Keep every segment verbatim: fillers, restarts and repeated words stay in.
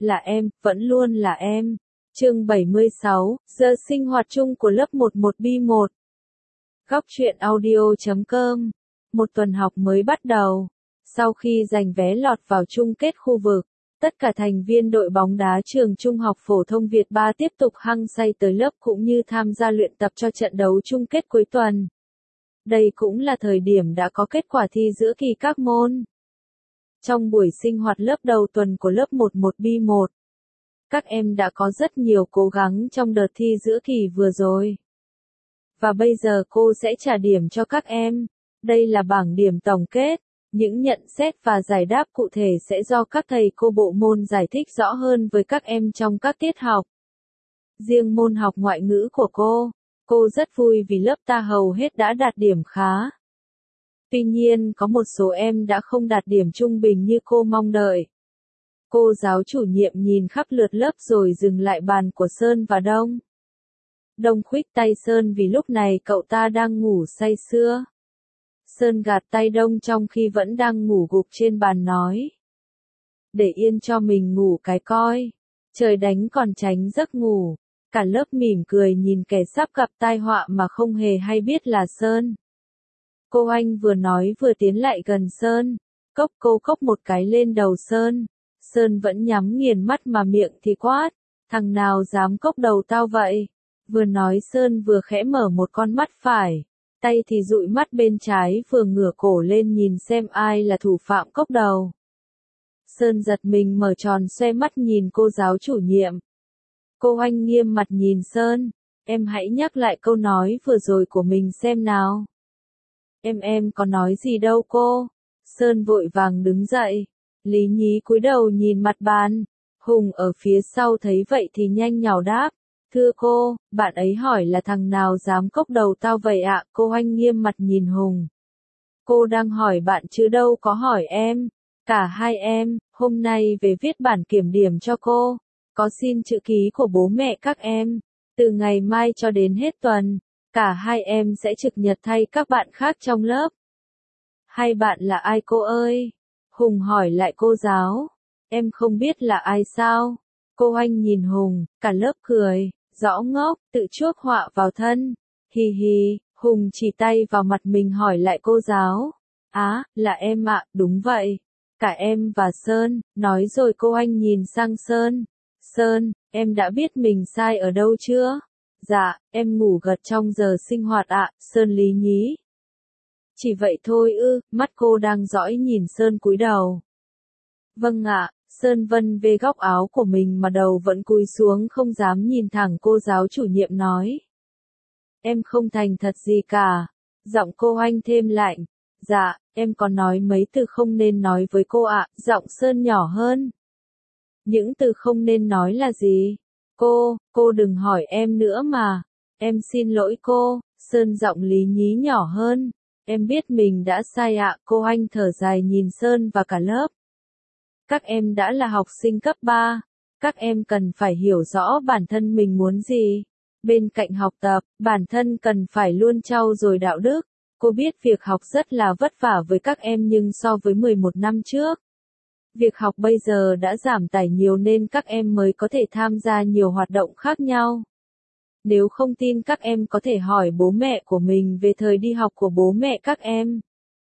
là em, vẫn luôn là em. Chương bảy mươi sáu, giờ sinh hoạt chung của lớp mười một B một. Góc truyện audio chấm com. Một tuần học mới bắt đầu. Sau khi giành vé lọt vào chung kết khu vực, tất cả thành viên đội bóng đá trường Trung học phổ thông Việt ba tiếp tục hăng say tới lớp cũng như tham gia luyện tập cho trận đấu chung kết cuối tuần. Đây cũng là thời điểm đã có kết quả thi giữa kỳ các môn. Trong buổi sinh hoạt lớp đầu tuần của lớp mười một B một, các em đã có rất nhiều cố gắng trong đợt thi giữa kỳ vừa rồi. Và bây giờ cô sẽ trả điểm cho các em. Đây là bảng điểm tổng kết. Những nhận xét và giải đáp cụ thể sẽ do các thầy cô bộ môn giải thích rõ hơn với các em trong các tiết học. Riêng môn học ngoại ngữ của cô, cô rất vui vì lớp ta hầu hết đã đạt điểm khá. Tuy nhiên có một số em đã không đạt điểm trung bình như cô mong đợi. Cô giáo chủ nhiệm nhìn khắp lượt lớp rồi dừng lại bàn của Sơn và Đông. Đông khuỵch tay Sơn vì lúc này cậu ta đang ngủ say sưa. Sơn gạt tay Đông trong khi vẫn đang ngủ gục trên bàn nói. Để yên cho mình ngủ cái coi. Trời đánh còn tránh giấc ngủ. Cả lớp mỉm cười nhìn kẻ sắp gặp tai họa mà không hề hay biết là Sơn. Cô Anh vừa nói vừa tiến lại gần Sơn. Cốc cô cốc một cái lên đầu Sơn. Sơn vẫn nhắm nghiền mắt mà miệng thì quát. Thằng nào dám cốc đầu tao vậy? Vừa nói Sơn vừa khẽ mở một con mắt phải. Tay thì dụi mắt bên trái vừa ngửa cổ lên nhìn xem ai là thủ phạm cốc đầu. Sơn giật mình mở tròn xoe mắt nhìn cô giáo chủ nhiệm. Cô Anh nghiêm mặt nhìn Sơn. Em hãy nhắc lại câu nói vừa rồi của mình xem nào. Em em có nói gì đâu cô. Sơn vội vàng đứng dậy. Lý Nhí cúi đầu nhìn mặt bàn. Hùng ở phía sau thấy vậy thì nhanh nhảu đáp. Thưa cô, bạn ấy hỏi là thằng nào dám cốc đầu tao vậy ạ? Cô Anh nghiêm mặt nhìn Hùng. Cô đang hỏi bạn chứ đâu có hỏi em. Cả hai em, hôm nay về viết bản kiểm điểm cho cô. Có xin chữ ký của bố mẹ các em. Từ ngày mai cho đến hết tuần, cả hai em sẽ trực nhật thay các bạn khác trong lớp. Hai bạn là ai cô ơi? Hùng hỏi lại cô giáo. Em không biết là ai sao? Cô Anh nhìn Hùng, cả lớp cười. Rõ ngốc, tự chuốc họa vào thân. Hì hì, Hùng chỉ tay vào mặt mình hỏi lại cô giáo. Á, là em ạ, đúng vậy. Cả em và Sơn, nói rồi cô Anh nhìn sang Sơn. Sơn, em đã biết mình sai ở đâu chưa? Dạ, em ngủ gật trong giờ sinh hoạt ạ, Sơn Lý Nhí. Chỉ vậy thôi ư, mắt cô đang dõi nhìn Sơn cúi đầu. Vâng ạ. Sơn vân về góc áo của mình mà đầu vẫn cúi xuống không dám nhìn thẳng cô giáo chủ nhiệm nói. Em không thành thật gì cả. Giọng cô Anh thêm lạnh. Dạ, em có nói mấy từ không nên nói với cô ạ. Giọng Sơn nhỏ hơn. Những từ không nên nói là gì? Cô, cô đừng hỏi em nữa mà. Em xin lỗi cô. Sơn giọng Lý Nhí nhỏ hơn. Em biết mình đã sai ạ. Cô Anh thở dài nhìn Sơn và cả lớp. Các em đã là học sinh cấp ba, các em cần phải hiểu rõ bản thân mình muốn gì. Bên cạnh học tập, bản thân cần phải luôn trau dồi đạo đức. Cô biết việc học rất là vất vả với các em nhưng so với mười một năm trước, việc học bây giờ đã giảm tải nhiều nên các em mới có thể tham gia nhiều hoạt động khác nhau. Nếu không tin các em có thể hỏi bố mẹ của mình về thời đi học của bố mẹ các em.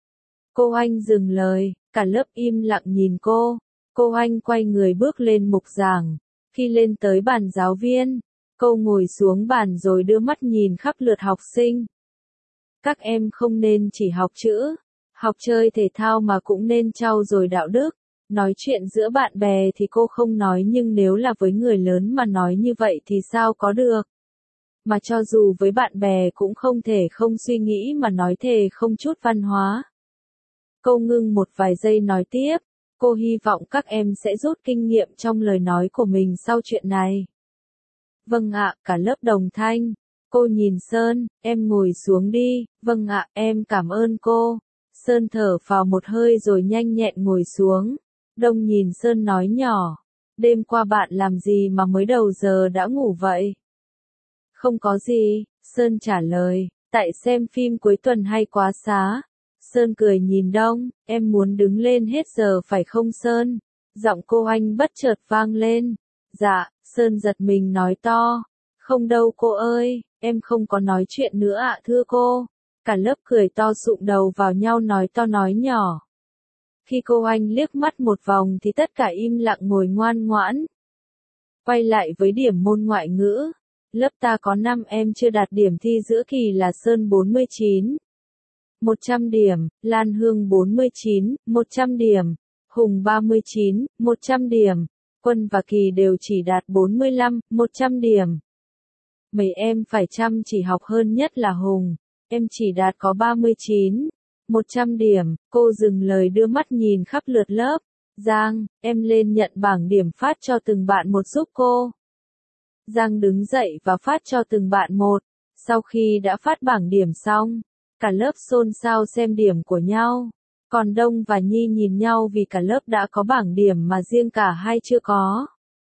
Cô Anh dừng lời, cả lớp im lặng nhìn cô. Cô Anh quay người bước lên mục giảng. Khi lên tới bàn giáo viên, cô ngồi xuống bàn rồi đưa mắt nhìn khắp lượt học sinh. Các em không nên chỉ học chữ, học chơi thể thao mà cũng nên trau dồi đạo đức. Nói chuyện giữa bạn bè thì cô không nói nhưng nếu là với người lớn mà nói như vậy thì sao có được. Mà cho dù với bạn bè cũng không thể không suy nghĩ mà nói thề không chút văn hóa. Cô ngưng một vài giây nói tiếp. Cô hy vọng các em sẽ rút kinh nghiệm trong lời nói của mình sau chuyện này. Vâng ạ, cả lớp đồng thanh. Cô nhìn Sơn, em ngồi xuống đi. Vâng ạ, em cảm ơn cô. Sơn thở phào một hơi rồi nhanh nhẹn ngồi xuống. Đông nhìn Sơn nói nhỏ. Đêm qua bạn làm gì mà mới đầu giờ đã ngủ vậy? Không có gì, Sơn trả lời. Tại xem phim cuối tuần hay quá xá. Sơn cười nhìn Đông, em muốn đứng lên hết giờ phải không Sơn? Giọng cô Anh bất chợt vang lên. Dạ, Sơn giật mình nói to. Không đâu cô ơi, em không có nói chuyện nữa ạ thưa cô. Cả lớp cười to sụm đầu vào nhau nói to nói nhỏ. Khi cô Anh liếc mắt một vòng thì tất cả im lặng ngồi ngoan ngoãn. Quay lại với điểm môn ngoại ngữ. Lớp ta có năm em chưa đạt điểm thi giữa kỳ là Sơn bốn mươi chín. một trăm điểm, Lan Hương bốn mươi chín, một trăm điểm, Hùng ba mươi chín, một trăm điểm, Quân và Kỳ đều chỉ đạt bốn mươi lăm, một trăm điểm. Mấy em phải chăm chỉ học hơn nhất là Hùng, em chỉ đạt có ba mươi chín, một trăm điểm. Cô dừng lời đưa mắt nhìn khắp lượt lớp. Giang, em lên nhận bảng điểm phát cho từng bạn một giúp cô. Giang đứng dậy và phát cho từng bạn một. Sau khi đã phát bảng điểm xong, cả lớp xôn xao xem điểm của nhau. Còn Đông và Nhi nhìn nhau vì cả lớp đã có bảng điểm mà riêng cả hai chưa có.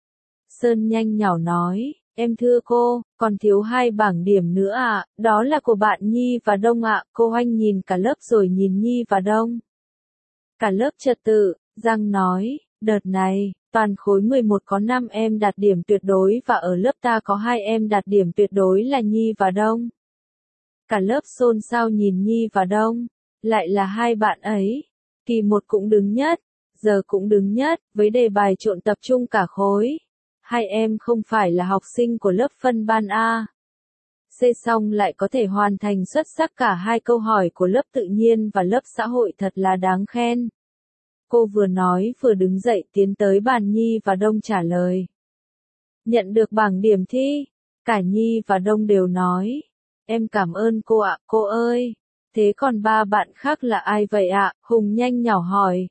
Sơn nhanh nhảu nói, em thưa cô, còn thiếu hai bảng điểm nữa ạ, à, đó là của bạn Nhi và Đông ạ. À. Cô Oanh nhìn cả lớp rồi nhìn Nhi và Đông. Cả lớp trật tự, Giang nói, đợt này, toàn khối mười một có năm em đạt điểm tuyệt đối và ở lớp ta có hai em đạt điểm tuyệt đối là Nhi và Đông. Cả lớp xôn xao nhìn Nhi và Đông, lại là hai bạn ấy. Kỳ một cũng đứng nhất, giờ cũng đứng nhất, với đề bài trộn tập trung cả khối. Hai em không phải là học sinh của lớp phân ban A. C xong lại có thể hoàn thành xuất sắc cả hai câu hỏi của lớp tự nhiên và lớp xã hội thật là đáng khen. Cô vừa nói vừa đứng dậy tiến tới bàn Nhi và Đông trả lời. Nhận được bảng điểm thi, cả Nhi và Đông đều nói. Em cảm ơn cô ạ, cô ơi. Thế còn ba bạn khác là ai vậy ạ? Hùng nhanh nhỏ hỏi.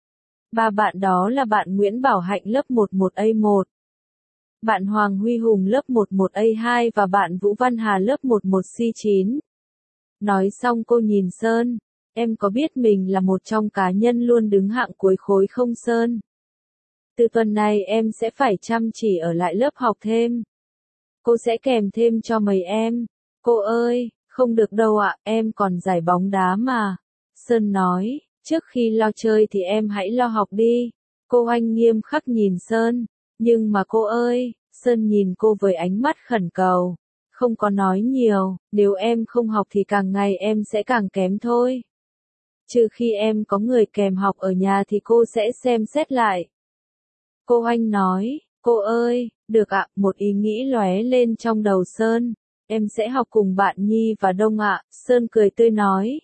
Ba bạn đó là bạn Nguyễn Bảo Hạnh lớp mười một A một. Bạn Hoàng Huy Hùng lớp mười một A hai và bạn Vũ Văn Hà lớp mười một C chín. Nói xong cô nhìn Sơn. Em có biết mình là một trong cá nhân luôn đứng hạng cuối khối không Sơn? Từ tuần này em sẽ phải chăm chỉ ở lại lớp học thêm. Cô sẽ kèm thêm cho mấy em. Cô ơi, không được đâu ạ, em còn giải bóng đá mà. Sơn nói, trước khi lo chơi thì em hãy lo học đi. Cô Oanh nghiêm khắc nhìn Sơn. Nhưng mà cô ơi, Sơn nhìn cô với ánh mắt khẩn cầu. Không có nói nhiều, nếu em không học thì càng ngày em sẽ càng kém thôi. Trừ khi em có người kèm học ở nhà thì cô sẽ xem xét lại. Cô Oanh nói, cô ơi, được ạ, một ý nghĩ lóe lên trong đầu Sơn. Em sẽ học cùng bạn Nhi và Đông ạ, Sơn cười tươi nói.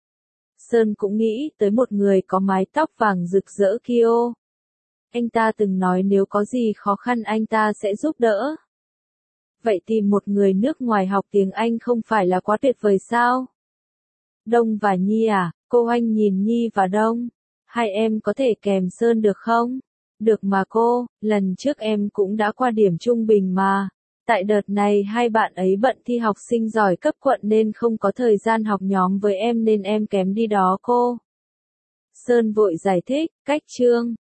Sơn cũng nghĩ tới một người có mái tóc vàng rực rỡ kia. Anh ta từng nói nếu có gì khó khăn anh ta sẽ giúp đỡ. Vậy tìm một người nước ngoài học tiếng Anh không phải là quá tuyệt vời sao? Đông và Nhi à, cô Oanh nhìn Nhi và Đông. Hai em có thể kèm Sơn được không? Được mà cô, lần trước em cũng đã qua điểm trung bình mà. Tại đợt này hai bạn ấy bận thi học sinh giỏi cấp quận nên không có thời gian học nhóm với em nên em kém đi đó cô. Sơn vội giải thích, cách chương.